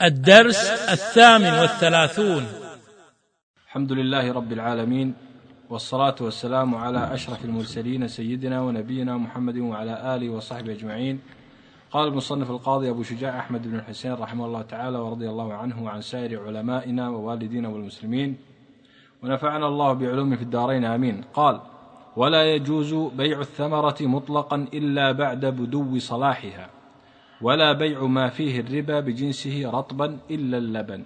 الدرس 38. الحمد لله رب العالمين، والصلاة والسلام على أشرف المرسلين سيدنا ونبينا محمد وعلى آله وصحبه أجمعين. قال المصنف القاضي أبو شجاع أحمد بن الحسين رحمه الله تعالى ورضي الله عنه وعن سائر علمائنا ووالدينا والمسلمين، ونفعنا الله بعلوم في الدارين آمين. قال: ولا يجوز بيع الثمرة مطلقا إلا بعد بدو صلاحها، ولا بيع ما فيه الربا بجنسه رطبا إلا اللبن.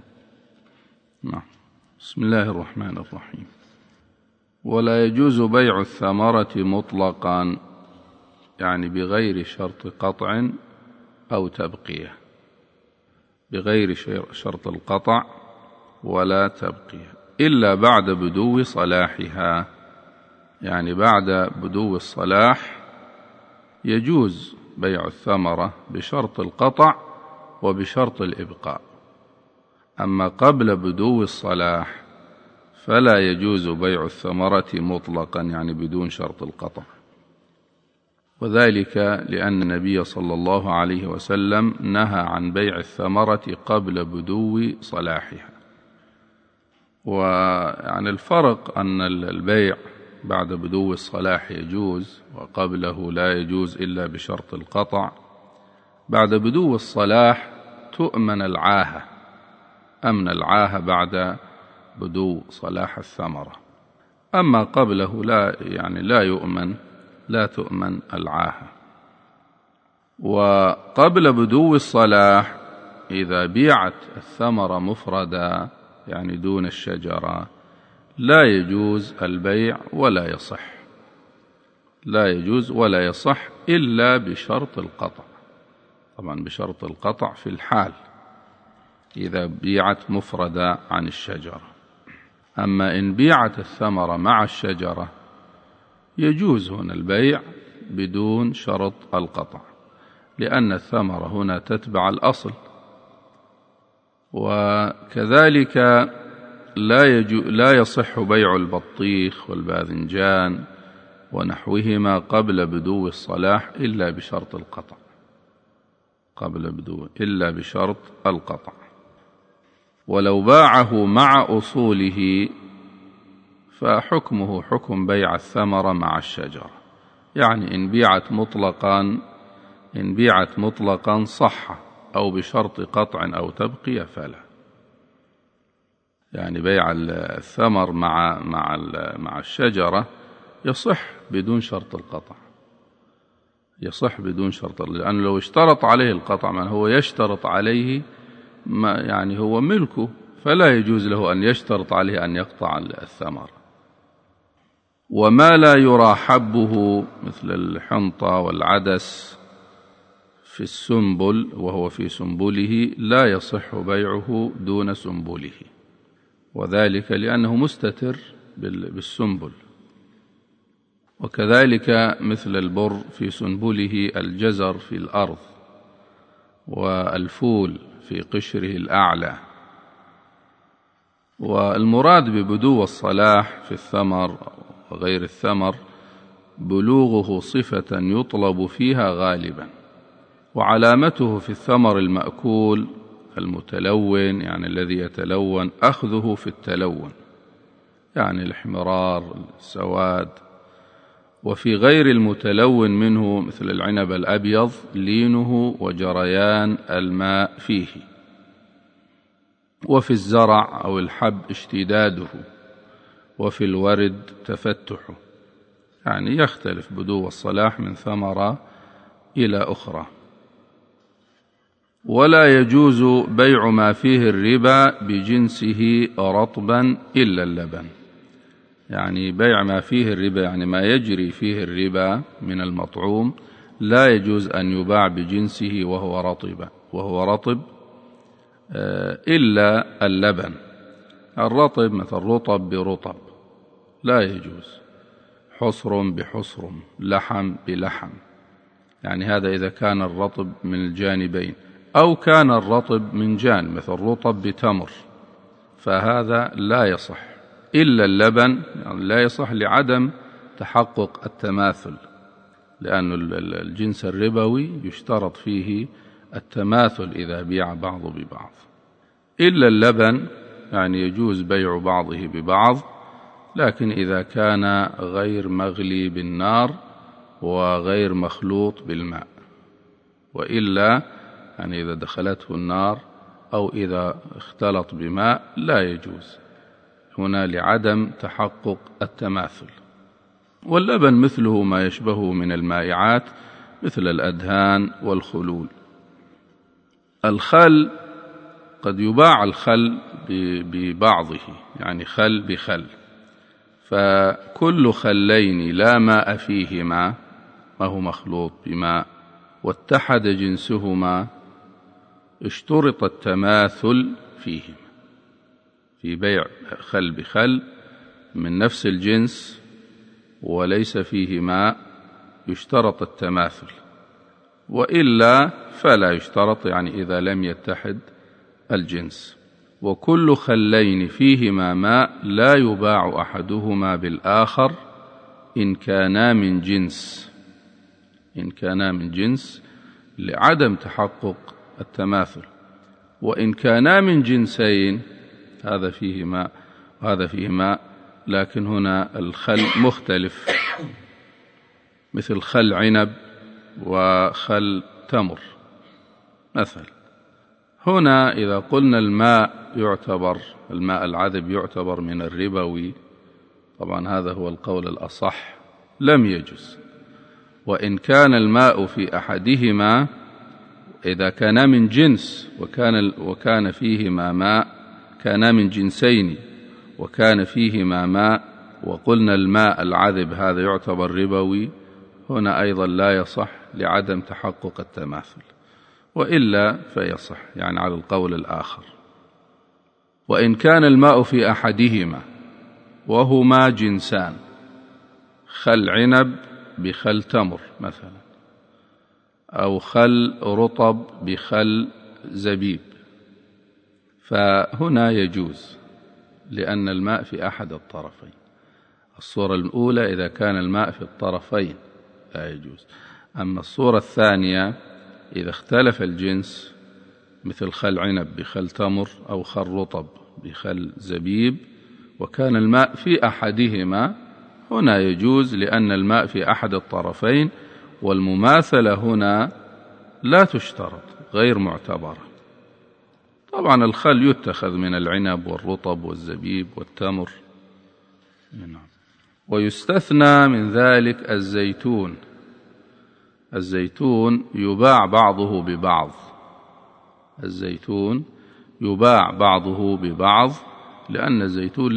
بسم الله الرحمن الرحيم. ولا يجوز بيع الثمرة مطلقا، يعني بغير شرط قطع أو تبقية، بغير شرط القطع ولا تبقية، إلا بعد بدو صلاحها، يعني بعد بدو الصلاح يجوز بيع الثمرة بشرط القطع وبشرط الإبقاء. أما قبل بدو الصلاح فلا يجوز بيع الثمرة مطلقا، يعني بدون شرط القطع، وذلك لأن النبي صلى الله عليه وسلم نهى عن بيع الثمرة قبل بدو صلاحها. ويعني الفرق أن البيع بعد بدو الصلاح يجوز، وقبله لا يجوز إلا بشرط القطع. بعد بدو الصلاح تؤمن العاهة، أمن العاهة بعد بدو صلاح الثمرة. أما قبله لا تؤمن العاهة. وقبل بدو الصلاح إذا بيعت الثمرة مفردا، يعني دون الشجرة، لا يجوز البيع ولا يصح، لا يجوز ولا يصح إلا بشرط القطع. طبعا بشرط القطع في الحال إذا بيعت مفردة عن الشجرة. أما إن بيعت الثمرة مع الشجرة يجوز هنا البيع بدون شرط القطع، لأن الثمرة هنا تتبع الأصل. وكذلك لا يصح بيع البطيخ والباذنجان ونحوهما قبل بدو الصلاح إلا بشرط القطع، إلا بشرط القطع. ولو باعه مع أصوله فحكمه حكم بيع الثمرة مع الشجرة، يعني إن بيعت مطلقا صح، أو بشرط قطع أو تبقية فلا. يعني بيع الثمر مع الشجرة يصح بدون شرط القطع، يصح بدون شرط، لأنه لو اشترط عليه القطع من هو يشترط عليه يعني هو ملكه، فلا يجوز له أن يشترط عليه أن يقطع الثمر. وما لا يرى حبه مثل الحنطة والعدس في السنبل وهو في سنبله لا يصح بيعه دون سنبله، وذلك لأنه مستتر بالسنبل. وكذلك مثل البر في سنبله، الجزر في الأرض، والفول في قشره الأعلى. والمراد ببدو الصلاح في الثمر وغير الثمر بلوغه صفة يطلب فيها غالبا، وعلامته في الثمر المأكول المتلون، يعني الذي يتلون، أخذه في التلون، يعني الاحمرار، السواد. وفي غير المتلون منه مثل العنب الأبيض لينه وجريان الماء فيه. وفي الزرع أو الحب اشتداده، وفي الورد تفتحه، يعني يختلف بدو الصلاح من ثمرة إلى أخرى. ولا يجوز بيع ما فيه الربا بجنسه رطبا إلا اللبن، يعني بيع ما فيه الربا، يعني ما يجري فيه الربا من المطعوم لا يجوز أن يباع بجنسه وهو رطب إلا اللبن. الرطب مثل رطب برطب لا يجوز، حصر بحصر، لحم بلحم، يعني هذا إذا كان الرطب من الجانبين، أو كان الرطب من جانب مثل رطب بتمر، فهذا لا يصح. إلا اللبن يعني لا يصح لعدم تحقق التماثل، لأن الجنس الربوي يشترط فيه التماثل إذا بيع بعض ببعض. إلا اللبن يعني يجوز بيع بعضه ببعض، لكن إذا كان غير مغلي بالنار وغير مخلوط بالماء، وإلا يعني إذا دخلته النار أو إذا اختلط بماء لا يجوز هنا لعدم تحقق التماثل. واللبن مثله ما يشبهه من المائعات مثل الأدهان والخلول. الخل قد يباع الخل ببعضه، يعني خل بخل، فكل خلين لا ماء فيهما، ما هو مخلوط بماء، واتحد جنسهما اشترط التماثل فيهما. في بيع خل بخل من نفس الجنس وليس فيه ماء يشترط التماثل، وإلا فلا يشترط، يعني إذا لم يتحد الجنس. وكل خلين فيهما ماء لا يباع أحدهما بالآخر إن كانا من جنس لعدم تحقق التماثل. وإن كانا من جنسين، هذا فيه ماء وهذا فيه ماء، لكن هنا الخل مختلف، مثل خل عنب وخل تمر مثلا. هنا إذا قلنا الماء العذب يعتبر من الربوي، طبعا هذا هو القول الأصح، لم يجوز. وإن كان الماء في أحدهما، إذا كان من جنس وكان فيهما ماء، كانا من جنسين وكان فيهما ماء، وقلنا الماء العذب هذا يعتبر ربوي، هنا أيضا لا يصح لعدم تحقق التماثل، وإلا فيصح، يعني على القول الآخر. وإن كان الماء في أحدهما وهما جنسان، خل عنب بخل تمر مثلا، أو خل رطب بخل زبيب، فهنا يجوز، لأن الماء في أحد الطرفين. الصورة الأولى إذا كان الماء في الطرفين لا يجوز. أما الصورة الثانية إذا اختلف الجنس، مثل خل عنب بخل تمر أو خل رطب بخل زبيب، وكان الماء في أحدهما، هنا يجوز، لأن الماء في أحد الطرفين، والمماثلة هنا لا تشترط، غير معتبرة. طبعا الخل يتخذ من العنب والرطب والزبيب والتمر. ويستثنى من ذلك الزيتون يباع بعضه ببعض، لأن الزيتون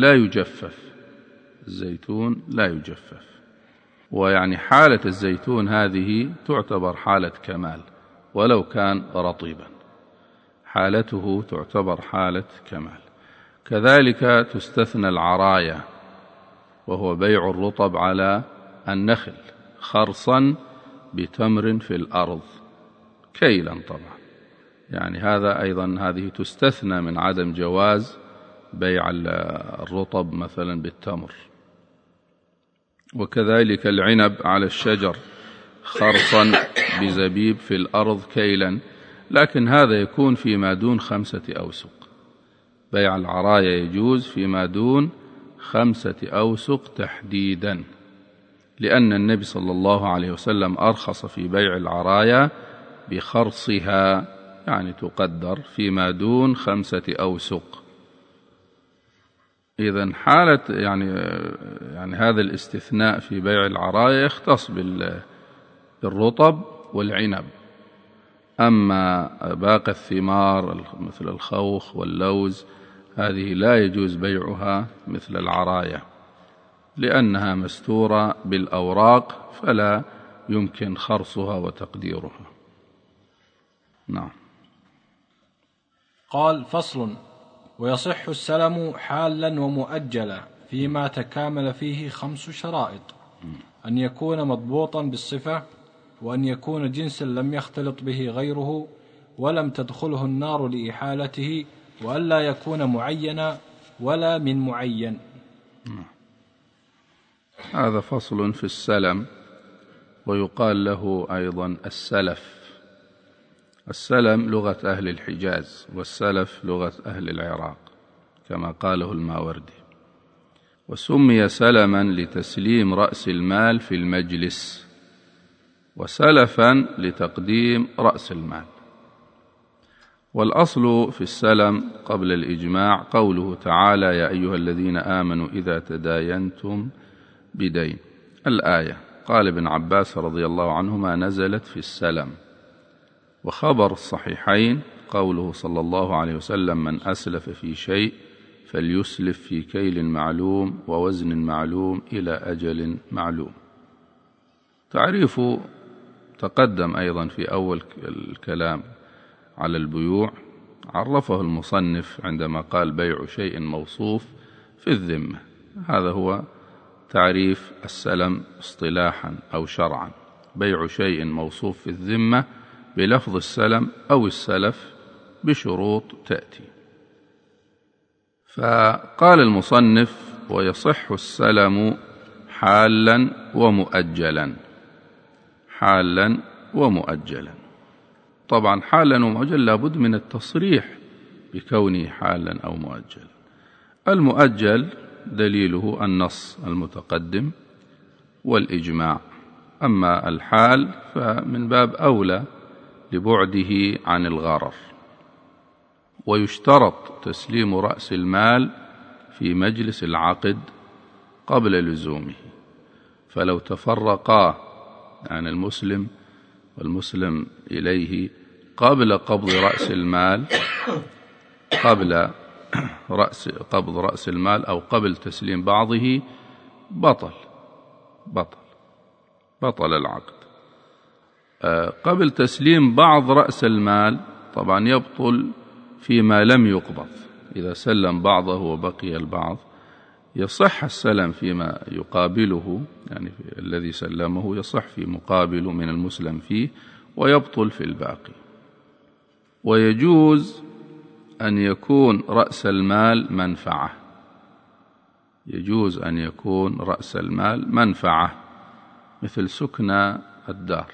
لا يجفف، ويعني حالة الزيتون هذه تعتبر حالة كمال، ولو كان رطيبا حالته تعتبر حالة كمال. كذلك تستثنى العراية، وهو بيع الرطب على النخل خرصا بتمر في الأرض كيلا، طبعا يعني هذا أيضا هذه تستثنى من عدم جواز بيع الرطب مثلا بالتمر. وكذلك العنب على الشجر خرصا بزبيب في الأرض كيلا، لكن هذا يكون فيما دون 5 أوسق. بيع العراية يجوز فيما دون 5 أوسق تحديدا، لأن النبي صلى الله عليه وسلم أرخص في بيع العراية بخرصها، يعني تقدر فيما دون 5 أوسق. إذن حالة يعني هذا الاستثناء في بيع العراية يختص بالرطب والعنب. أما باقي الثمار مثل الخوخ واللوز هذه لا يجوز بيعها مثل العراية، لأنها مستورة بالأوراق فلا يمكن خرصها وتقديرها. نعم. قال: فصل: ويصح السلم حالا ومؤجلا فيما تكامل فيه 5 شرائط: أن يكون مضبوطا بالصفة، وأن يكون جنسا لم يختلط به غيره ولم تدخله النار لإحالته، وأن لا يكون معينا ولا من معين. هذا فصل في السلم، ويقال له أيضا السلف. السلم لغة أهل الحجاز، والسلف لغة أهل العراق كما قاله الماوردي. وسمي سلما لتسليم رأس المال في المجلس، وسلفا لتقديم رأس المال. والأصل في السلم قبل الإجماع قوله تعالى: يا أيها الذين آمنوا إذا تداينتم بدين. الآية. قال ابن عباس رضي الله عنهما: نزلت في السلم. وخبر الصحيحين قوله صلى الله عليه وسلم: من أسلف في شيء فليسلف في كيل معلوم ووزن معلوم إلى أجل معلوم. تعريف تقدم أيضا في أول الكلام على البيوع، عرفه المصنف عندما قال: بيع شيء موصوف في الذمة. هذا هو تعريف السلم اصطلاحا أو شرعا: بيع شيء موصوف في الذمة بلفظ السلم أو السلف بشروط تأتي. فقال المصنف: ويصح السلم حالا ومؤجلا. حالا ومؤجلا. طبعا حالا ومؤجلا لابد من التصريح بكونه حالا أو مؤجلا. المؤجل دليله النص المتقدم والإجماع، أما الحال فمن باب أولى لبعده عن الغرر. ويشترط تسليم رأس المال في مجلس العقد قبل لزومه، فلو تفرقا يعني المسلم والمسلم إليه قبل قبض رأس المال، قبل قبض رأس المال أو قبل تسليم بعضه، بطل العقد. قبل تسليم بعض رأس المال طبعا يبطل فيما لم يقبض. إذا سلم بعضه وبقي البعض يصح السلم فيما يقابله، يعني الذي سلمه يصح في مقابله من المسلم فيه، ويبطل في الباقي. ويجوز أن يكون رأس المال منفعة، يجوز أن يكون رأس المال منفعة مثل سكن الدار،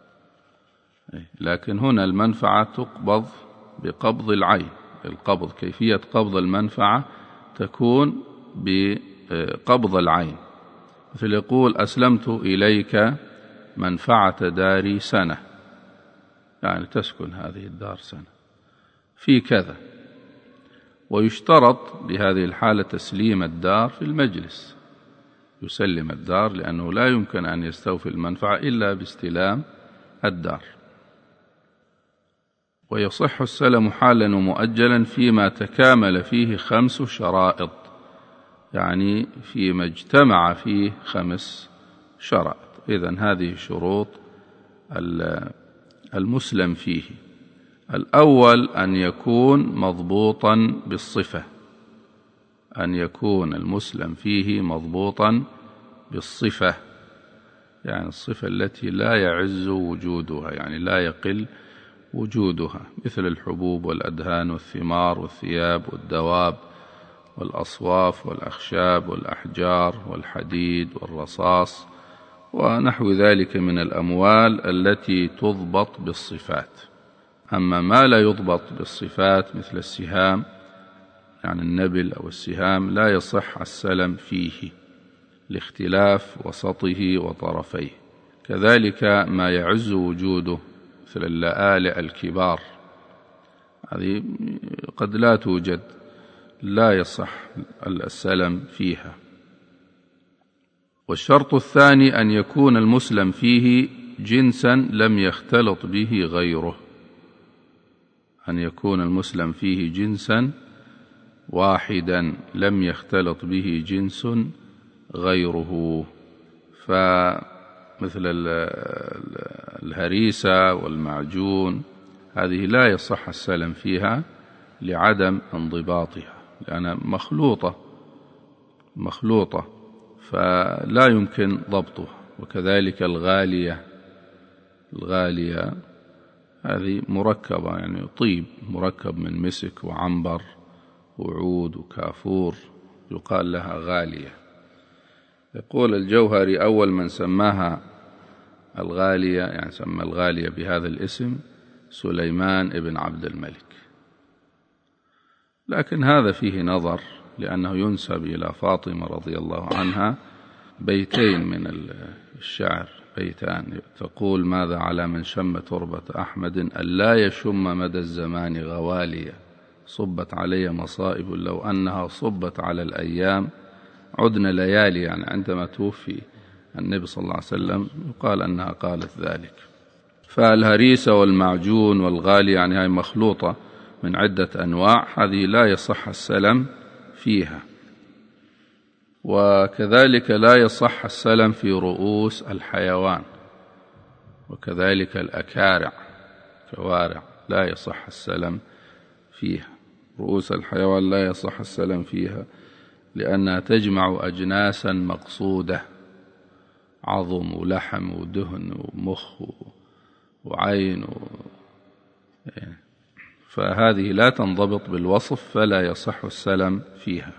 لكن هنا المنفعة تقبض بقبض العين. القبض، كيفية قبض المنفعة تكون بقبض العين، مثل يقول: أسلمت إليك منفعة داري سنة، يعني تسكن هذه الدار سنة في كذا. ويشترط بهذه الحالة تسليم الدار في المجلس، يسلم الدار، لأنه لا يمكن أن يستوفي المنفعة إلا باستلام الدار. ويصح السلم حالا ومؤجلا فيما تكامل فيه 5 شرائط، يعني فيما اجتمع فيه 5 شرائط. إذن هذه شروط المسلم فيه: الأول أن يكون مضبوطا بالصفة، أن يكون المسلم فيه مضبوطا بالصفة، يعني الصفة التي لا يعز وجودها، يعني لا يقل وجودها، مثل الحبوب والأدهان والثمار والثياب والدواب والأصواف والأخشاب والأحجار والحديد والرصاص ونحو ذلك من الأموال التي تضبط بالصفات. أما ما لا يضبط بالصفات مثل السهام، يعني النبل أو السهام، لا يصح السلم فيه لاختلاف وسطه وطرفيه. كذلك ما يعز وجوده مثل اللآلئ الكبار، هذه قد لا توجد، لا يصح السلم فيها. والشرط الثاني أن يكون المسلم فيه جنسا لم يختلط به غيره، أن يكون المسلم فيه جنسا واحدا لم يختلط به جنس غيره، فمثل الهريسة والمعجون هذه لا يصح السلم فيها لعدم انضباطها، لأنها مخلوطة فلا يمكن ضبطها. وكذلك الغالية هذه مركبة، يعني طيب مركب من مسك وعنبر وعود وكافور، يقال لها غالية. يقول الجوهري: أول من سماها الغالية، يعني سمى الغالية بهذا الاسم، سليمان بن عبد الملك. لكن هذا فيه نظر، لأنه ينسب إلى فاطمة رضي الله عنها بيتين من الشعر، بيتان تقول: ماذا على من شم تربة أحمد ألا يشم مدى الزمان غواليا، صبت علي مصائب لو أنها صبت على الأيام عدن ليالي. يعني عندما توفي النبي صلى الله عليه وسلم يقال أنها قالت ذلك. فالهريسة والمعجون والغالي يعني هي مخلوطة من عدة أنواع، هذه لا يصح السلم فيها. وكذلك لا يصح السلم في رؤوس الحيوان، وكذلك الأكارع، كوارع لا يصح السلم فيها. رؤوس الحيوان لا يصح السلم فيها لأنها تجمع أجناسا مقصودة، عظم ولحم ودهن ومخ وعين فهذه لا تنضبط بالوصف، فلا يصح السلم فيها.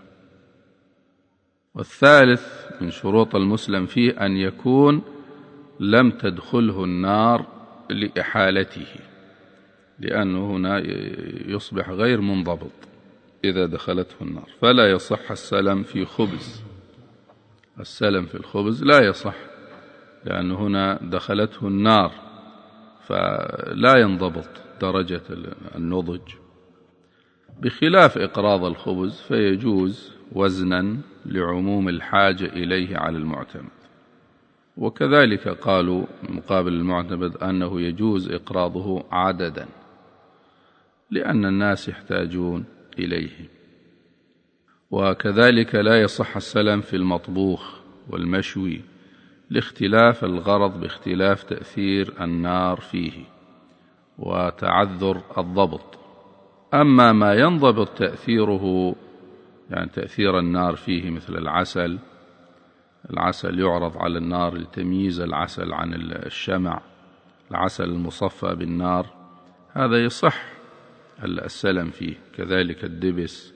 والثالث من شروط المسلم فيه أن يكون لم تدخله النار لإحالته، لأنه هنا يصبح غير منضبط إذا دخلته النار. فلا يصح السلم في خبز، السلم في الخبز لا يصح لأنه هنا دخلته النار، فلا ينضبط درجة النضج، بخلاف إقراض الخبز فيجوز وزنا لعموم الحاجة إليه على المعتمد. وكذلك قالوا مقابل المعتمد أنه يجوز إقراضه عددا، لأن الناس يحتاجون إليه. وكذلك لا يصح السلم في المطبوخ والمشوي لاختلاف الغرض باختلاف تأثير النار فيه وتعذر الضبط. أما ما ينضبط تأثيره، يعني تأثير النار فيه، مثل العسل يعرض على النار لتمييز العسل عن الشمع، العسل المصفى بالنار، هذا يصح السلم فيه. كذلك الدبس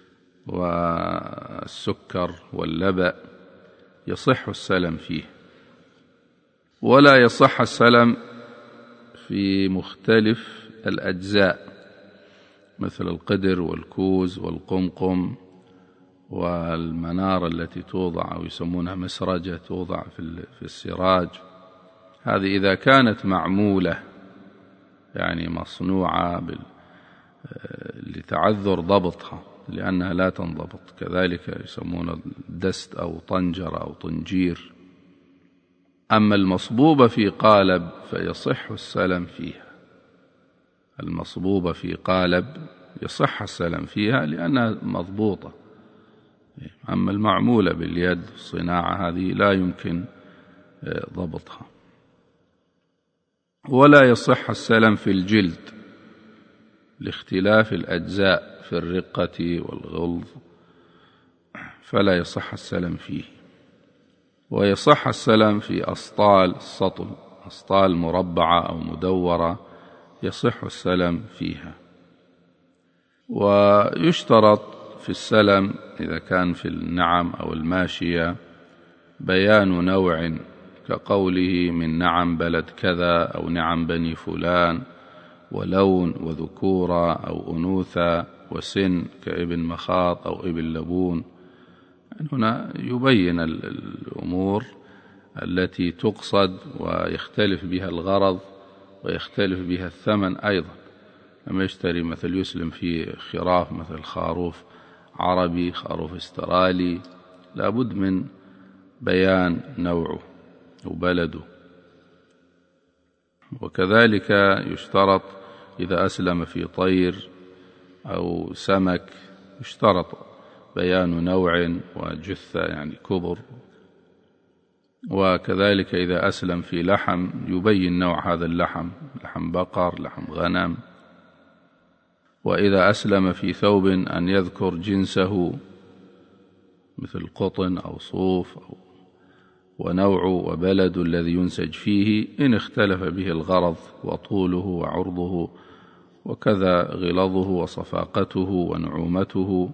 والسكر واللبن يصح السلم فيه. ولا يصح السلم في مختلف الأجزاء مثل القدر والكوز والقمقم والمنار التي توضع أو يسمونها مسرجة توضع في السراج. هذه إذا كانت معمولة يعني مصنوعة لتعذر ضبطها لأنها لا تنضبط. كذلك يسمون دست أو طنجر أو طنجير. أما المصبوبة في قالب فيصح السلم فيها، المصبوبة في قالب يصح السلم فيها لأنها مضبوطة. أما المعمولة باليد الصناعة هذه لا يمكن ضبطها. ولا يصح السلم في الجلد لاختلاف الأجزاء في الرقة والغلظ، فلا يصح السلم فيه. ويصح السلم في أسطال السطل، أسطال مربعة أو مدورة يصح السلم فيها. ويشترط في السلم إذا كان في النعم أو الماشية بيان نوع، كقوله من نعم بلد كذا أو نعم بني فلان، ولون وذكورة أو أنوثة، وسن كابن مخاض أو ابن لبون. هنا يبين الأمور التي تقصد ويختلف بها الغرض ويختلف بها الثمن أيضا. لما يشتري مثل يسلم فيه خراف مثل خروف عربي، خروف استرالي، لابد من بيان نوعه وبلده. وكذلك يشترط إذا أسلم في طير أو سمك يشترط بيان نوع وجثة يعني كبر. وكذلك إذا أسلم في لحم يبين نوع هذا اللحم، لحم بقر، لحم غنم. وإذا أسلم في ثوب أن يذكر جنسه مثل قطن أو صوف ونوع وبلد الذي ينسج فيه إن اختلف به الغرض وطوله وعرضه، وكذا غلظه وصفاقته ونعومته.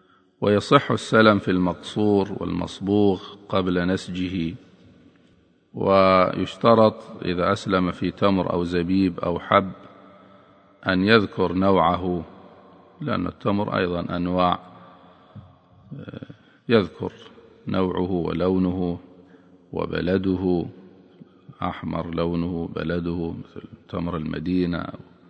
ويصح السلم في المقصور والمصبوغ قبل نسجه، ويشترط إذا أسلم في تمر أو زبيب أو حب أن يذكر نوعه، لأن التمر أيضا أنواع، يذكر نوعه ولونه وبلده، أحمر لونه بلده مثل تمر المدينة،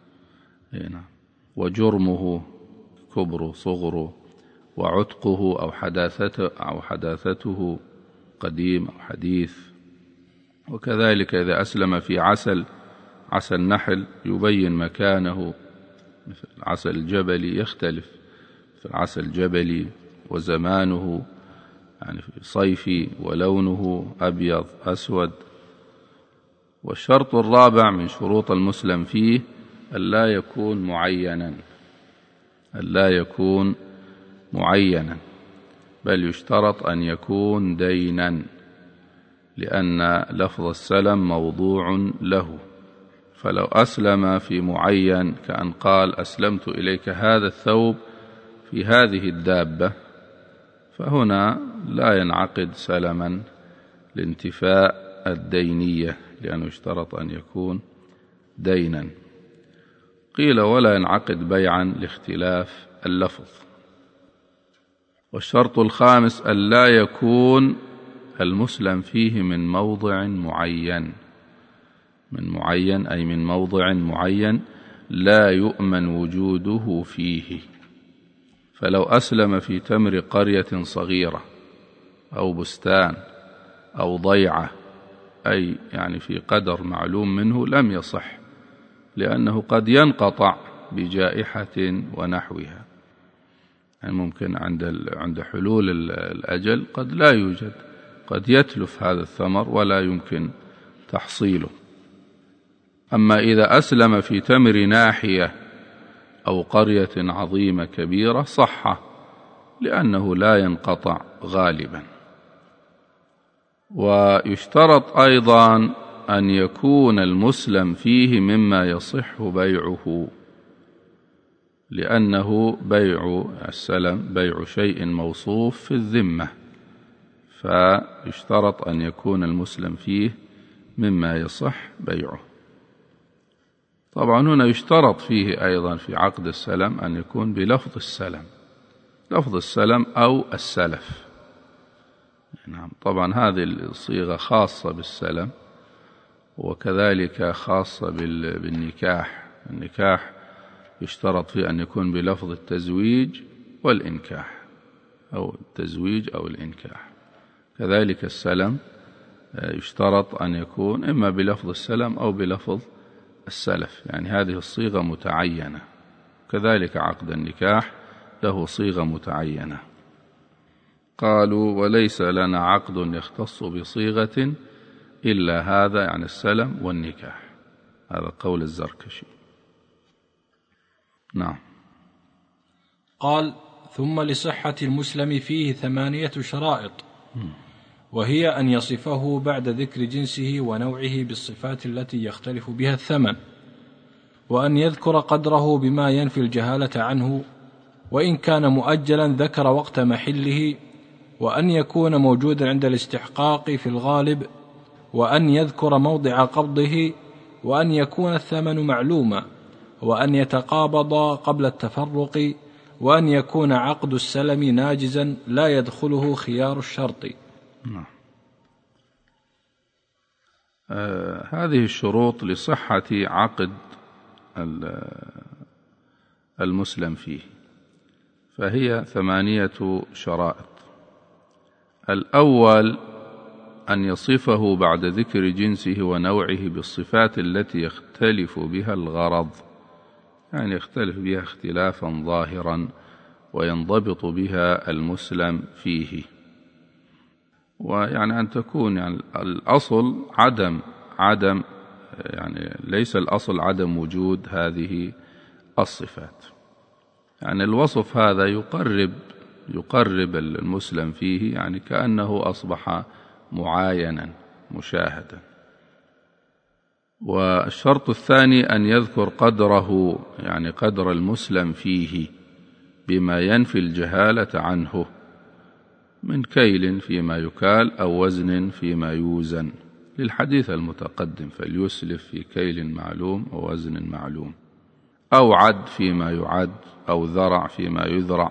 وجرمه كبره صغره، وعتقه أو حداثته قديم أو حديث. وكذلك إذا أسلم في عسل نحل يبين مكانه، مثل عسل الجبلي يختلف، مثل عسل الجبلي وزمانه، يعني في صيفي، ولونه أبيض أسود. والشرط الرابع من شروط المسلم فيه ألا يكون معينا، بل يشترط أن يكون دينا، لأن لفظ السلم موضوع له. فلو أسلم في معين كأن قال أسلمت إليك هذا الثوب في هذه الدابة، فهنا لا ينعقد سلما لانتفاء الدينية، لأنه اشترط أن يكون دينا. قيل ولا ينعقد بيعا لاختلاف اللفظ. والشرط الخامس ألا يكون المسلم فيه من موضع معين، أي من موضع معين لا يؤمن وجوده فيه. فلو أسلم في تمر قرية صغيرة أو بستان أو ضيعة، أي يعني في قدر معلوم منه، لم يصح، لأنه قد ينقطع بجائحة ونحوها، يعني ممكن عند حلول الأجل قد لا يوجد، قد يتلف هذا الثمر ولا يمكن تحصيله. أما إذا أسلم في تمر ناحية أو قرية عظيمة كبيرة صح، لأنه لا ينقطع غالبا. ويشترط أيضا أن يكون المسلم فيه مما يصح بيعه، لأنه بيع السلم بيع شيء موصوف في الذمة، فيشترط أن يكون المسلم فيه مما يصح بيعه. طبعا هنا يشترط فيه أيضا في عقد السلم أن يكون بلفظ السلم، لفظ السلم أو السلف. نعم، طبعا هذه الصيغة خاصة بالسلم، وكذلك خاصة بالنكاح. النكاح يشترط فيه أن يكون بلفظ التزويج والإنكاح، أو التزويج أو الإنكاح. كذلك السلم يشترط أن يكون إما بلفظ السلم أو بلفظ السلف، يعني هذه الصيغة متعينة. كذلك عقد النكاح له صيغة متعينة. قالوا وليس لنا عقد يختص بصيغة إلا هذا، يعني السلم والنكاح. هذا قول الزركشي. نعم. قال ثم لصحة المسلم فيه 8 شرائط، وهي أن يصفه بعد ذكر جنسه ونوعه بالصفات التي يختلف بها الثمن، وأن يذكر قدره بما ينفي الجهالة عنه، وإن كان مؤجلا ذكر وقت محله، وأن يكون موجودا عند الاستحقاق في الغالب، وأن يذكر موضع قبضه، وأن يكون الثمن معلوما، وأن يتقابض قبل التفرق، وأن يكون عقد السلم ناجزا لا يدخله خيار الشرط. هذه الشروط لصحة عقد المسلم فيه، فهي 8 شرائط. الأول أن يصفه بعد ذكر جنسه ونوعه بالصفات التي يختلف بها الغرض، يعني يختلف بها اختلافا ظاهرا وينضبط بها المسلم فيه. ويعني أن تكون يعني الأصل عدم يعني ليس الأصل عدم وجود هذه الصفات، يعني الوصف هذا يقرب المسلم فيه، يعني كأنه أصبح معاينا مشاهدا. والشرط الثاني أن يذكر قدره، يعني قدر المسلم فيه بما ينفي الجهالة عنه، من كيل فيما يكال أو وزن فيما يوزن. للحديث المتقدم: فليسلف في كيل معلوم ووزن معلوم، أو عد فيما يعد، أو ذرع فيما يذرع.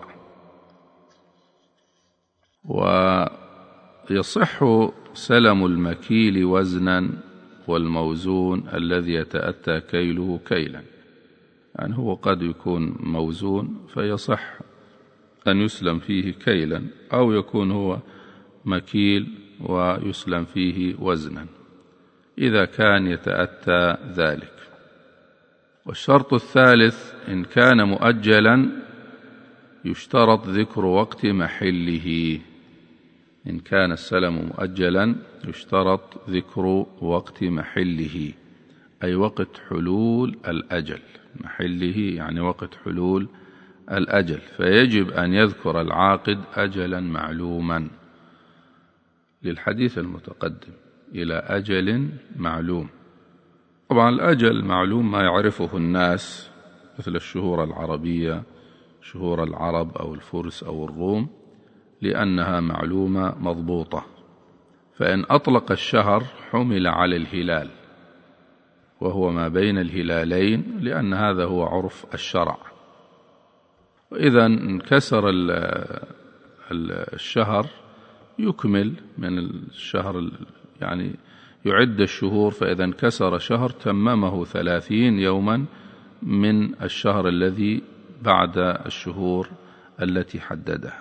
ويصح سلم المكيل وزنا والموزون الذي يتأتى كيله كيلا، يعني هو قد يكون موزون فيصح أن يسلم فيه كيلا، أو يكون هو مكيل ويسلم فيه وزنا إذا كان يتأتى ذلك. والشرط الثالث: إن كان مؤجلا يشترط ذكر وقت محله. إن كان السلم مؤجلا يشترط ذكر وقت محله، أي وقت حلول الأجل. محله يعني وقت حلول الأجل، فيجب أن يذكر العاقد أجلا معلوما للحديث المتقدم: إلى أجل معلوم. طبعا الأجل معلوم ما يعرفه الناس، مثل الشهور العربية، شهور العرب أو الفرس أو الروم، لأنها معلومة مضبوطة. فإن أطلق الشهر حمل على الهلال، وهو ما بين الهلالين، لأن هذا هو عرف الشرع. وإذا انكسر الشهر يكمل من الشهر، يعني يعد الشهور، فإذا انكسر شهر تممه 30 يوما من الشهر الذي بعد الشهور التي حددها.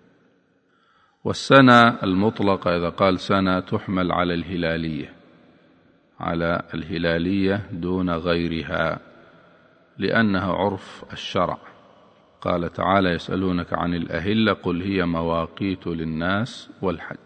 والسنة المطلقة إذا قال سنة تحمل على الهلالية، على الهلالية دون غيرها، لأنها عرف الشرع. قال تعالى: يسألونك عن الأهلة قل هي مواقيت للناس والحج.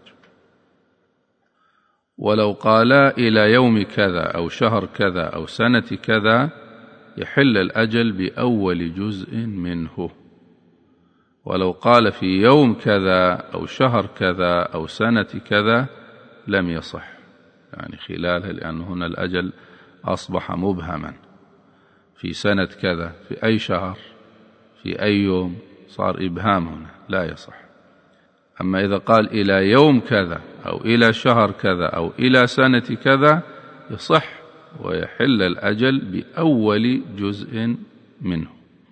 ولو قالا إلى يوم كذا أو شهر كذا أو سنة كذا يحل الأجل بأول جزء منه. ولو قال في يوم كذا أو شهر كذا أو سنة كذا لم يصح، يعني خلالها، لأن هنا الأجل أصبح مبهما. في سنة كذا، في أي شهر، في أي يوم، صار إبهام هنا، لا يصح. أما إذا قال إلى يوم كذا أو إلى شهر كذا أو إلى سنة كذا يصح، ويحل الأجل بأول جزء منه.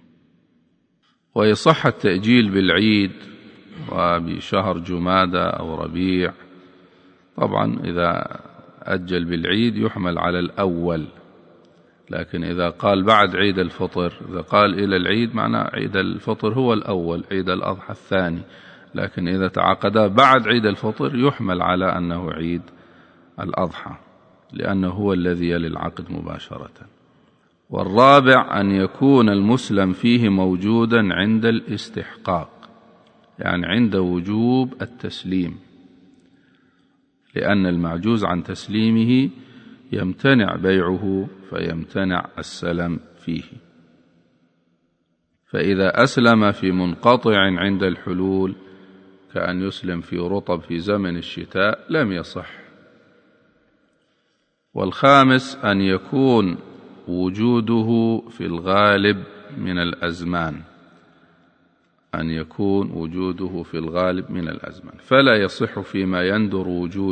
ويصح التأجيل بالعيد وبشهر جمادى أو ربيع. طبعا إذا أجل بالعيد يحمل على الأول، لكن إذا قال بعد عيد الفطر، إذا قال إلى العيد معناه عيد الفطر هو الأول، عيد الأضحى الثاني. لكن إذا تعاقدا بعد عيد الفطر يحمل على أنه عيد الأضحى، لأنه هو الذي يلي العقد مباشرة. والرابع أن يكون المسلم فيه موجودا عند الاستحقاق، يعني عند وجوب التسليم، لأن المعجوز عن تسليمه يمتنع بيعه فيمتنع السلم فيه. فإذا أسلم في منقطع عند الحلول، كأن يسلم في رطب في زمن الشتاء، لم يصح. والخامس أن يكون وجوده في الغالب من الأزمان، أن يكون وجوده في الغالب من الأزمان، فلا يصح فيما يندر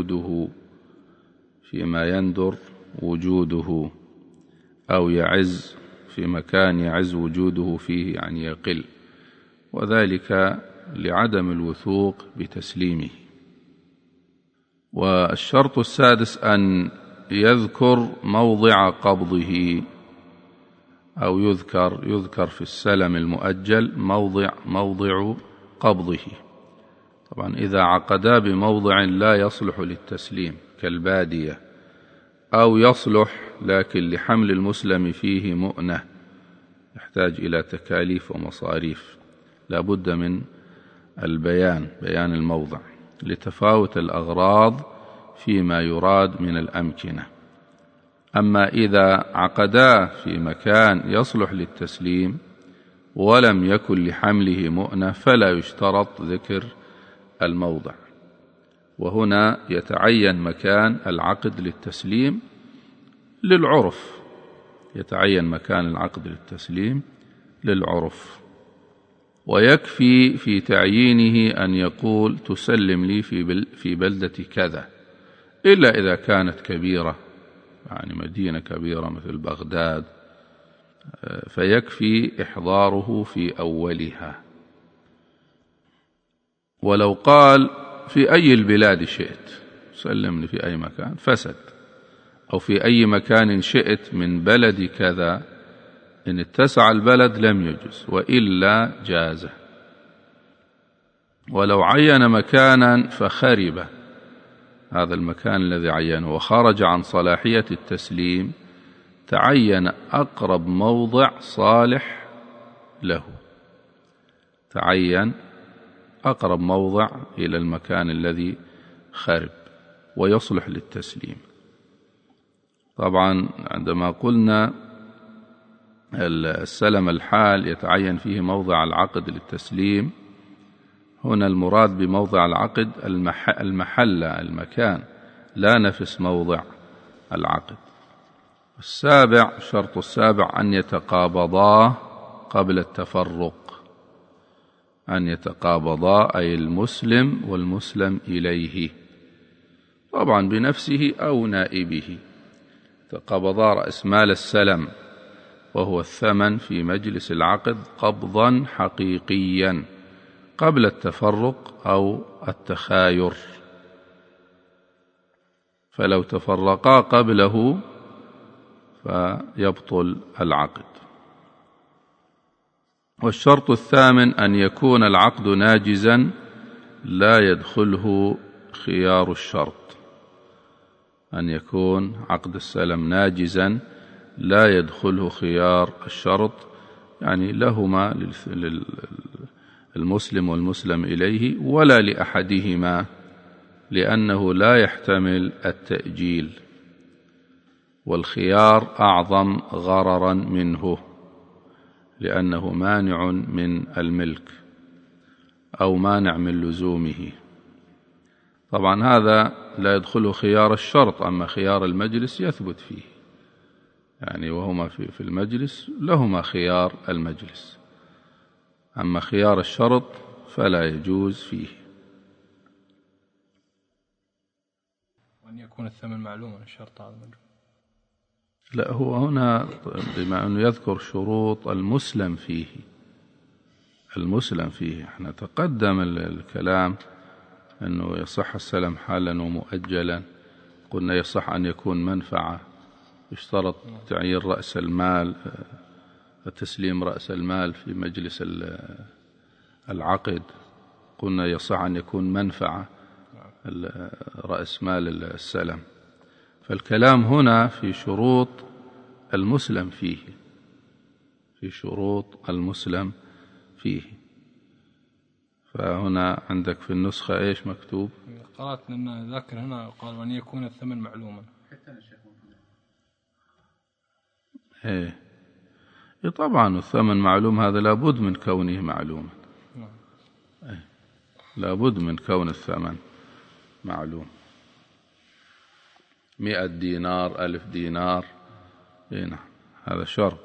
وجوده أو يعز في مكان يعز وجوده فيه، يعني يقل، وذلك لعدم الوثوق بتسليمه. والشرط السادس أن يذكر موضع قبضه، أو يذكر في السلم المؤجل موضع قبضه. طبعا إذا عقدا بموضع لا يصلح للتسليم كالبادية، أو يصلح لكن لحمل المسلم فيه مؤنة يحتاج إلى تكاليف ومصاريف، لا بد من بيان الموضع لتفاوت الأغراض فيما يراد من الأمكنة. أما إذا عقدا في مكان يصلح للتسليم ولم يكن لحمله مؤنة فلا يشترط ذكر الموضع. وهنا يتعين مكان العقد للتسليم للعرف، يتعين مكان العقد للتسليم للعرف. ويكفي في تعيينه أن يقول تسلم لي في بلدة كذا، إلا إذا كانت كبيرة، يعني مدينة كبيرة مثل بغداد، فيكفي إحضاره في أولها. ولو قال في أي البلاد شئت، سلمني في أي مكان، فسد. أو في أي مكان شئت من بلد كذا، إن اتسع البلد لم يجز، وإلا جازه. ولو عين مكانا فخرب هذا المكان الذي عينه وخرج عن صلاحية التسليم، تعين أقرب موضع صالح له، تعين أقرب موضع إلى المكان الذي خرب ويصلح للتسليم. طبعا عندما قلنا السلم الحال يتعين فيه موضع العقد للتسليم، هنا المراد بموضع العقد المحلة، المكان، لا نفس موضع العقد. الشرط السابع أن يتقابضا قبل التفرق، أن يتقابضا أي المسلم والمسلم إليه، طبعا بنفسه أو نائبه، تقابضا رأس مال السلم وهو الثمن في مجلس العقد قبضا حقيقيا قبل التفرق أو التخاير، فلو تفرقا قبله فيبطل العقد. والشرط الثامن أن يكون العقد ناجزا لا يدخله خيار الشرط، أن يكون عقد السلم ناجزا لا يدخله خيار الشرط، يعني لهما المسلم والمسلم إليه ولا لأحدهما، لأنه لا يحتمل التأجيل، والخيار أعظم غررا منه لأنه مانع من الملك أو مانع من لزومه. طبعا هذا لا يدخله خيار الشرط، أما خيار المجلس يثبت فيه، يعني وهما في المجلس لهما خيار المجلس، أما خيار الشرط فلا يجوز فيه. وأن يكون الثمن معلوما، الشرط هذا مجهول. لا، هو هنا بما أنه يذكر شروط المسلم فيه، المسلم فيه احنا تقدم الكلام أنه يصح السلم حالا ومؤجلا، قلنا يصح أن يكون منفعة، يشترط تعيين رأس المال، تسليم رأس المال في مجلس العقد، قلنا يصح أن يكون منفعة رأس مال السلم. فالكلام هنا في شروط المسلم فيه، في شروط المسلم فيه. فهنا عندك في النسخة إيش مكتوب؟ قرأت لأن ذكر هنا قال وأن يكون الثمن معلوما. إيه طبعا الثمن معلوم، هذا لابد من كونه معلوما، لابد من كون الثمن معلوم، 100 دينار 1000 دينار، نعم هذا شرط.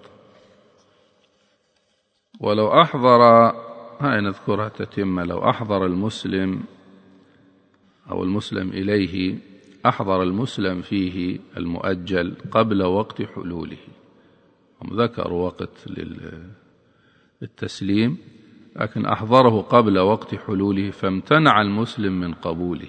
ولو أحضر، هاي نذكرها تتمة، لو أحضر المسلم أو المسلم إليه، أحضر المسلم فيه المؤجل قبل وقت حلوله، هم ذكروا وقت للتسليم لكن أحضره قبل وقت حلوله، فامتنع المسلم من قبوله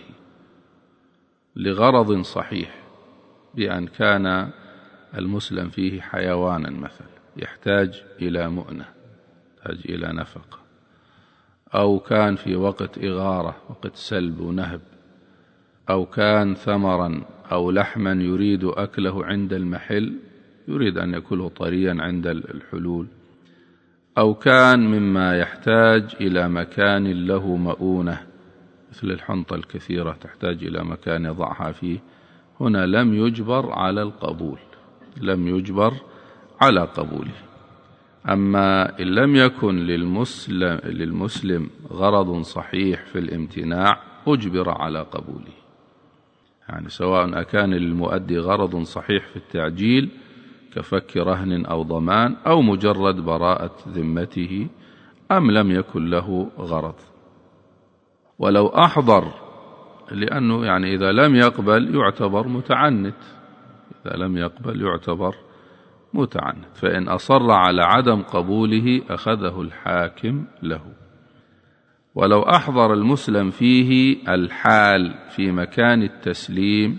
لغرض صحيح، بأن كان المسلم فيه حيوانا مثلا يحتاج إلى مؤنة، يحتاج إلى نفقة، أو كان في وقت إغارة، وقت سلب ونهب، أو كان ثمرا أو لحما يريد أكله عند المحل، يريد أن يأكله طريا عند الحلول، أو كان مما يحتاج إلى مكان له مؤونة مثل الحنطة الكثيرة تحتاج إلى مكان يضعها فيه، هنا لم يجبر على القبول، لم يجبر على قبوله. أما إن لم يكن للمسلم غرض صحيح في الامتناع أجبر على قبوله، يعني سواء أكان للمؤدي غرض صحيح في التعجيل كفك رهن أو ضمان، أو مجرد براءة ذمته، أم لم يكن له غرض. ولو أحضر لأنه يعني إذا لم يقبل يعتبر متعنت، إذا لم يقبل يعتبر متعنت، فإن أصر على عدم قبوله أخذه الحاكم له. ولو أحضر المسلم فيه الحال في مكان التسليم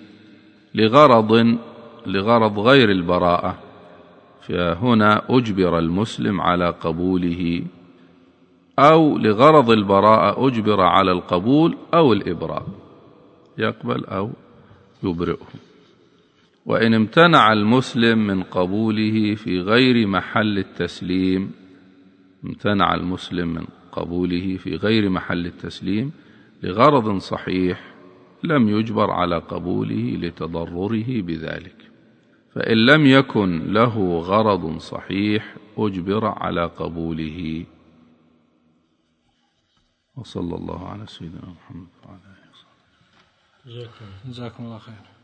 لغرض غير البراءة، فهنا أجبر المسلم على قبوله، أو لغرض البراءة أجبر على القبول أو الإبراء، يقبل أو يبرئه. وإن امتنع المسلم من قبوله في غير محل التسليم، امتنع المسلم من قبوله في غير محل التسليم لغرض صحيح، لم يجبر على قبوله لتضرره بذلك. فإن لم يكن له غرض صحيح أجبر على قبوله. وصلى الله على سيدنا محمد وعلى آله وصحبه. جزاكم الله خير.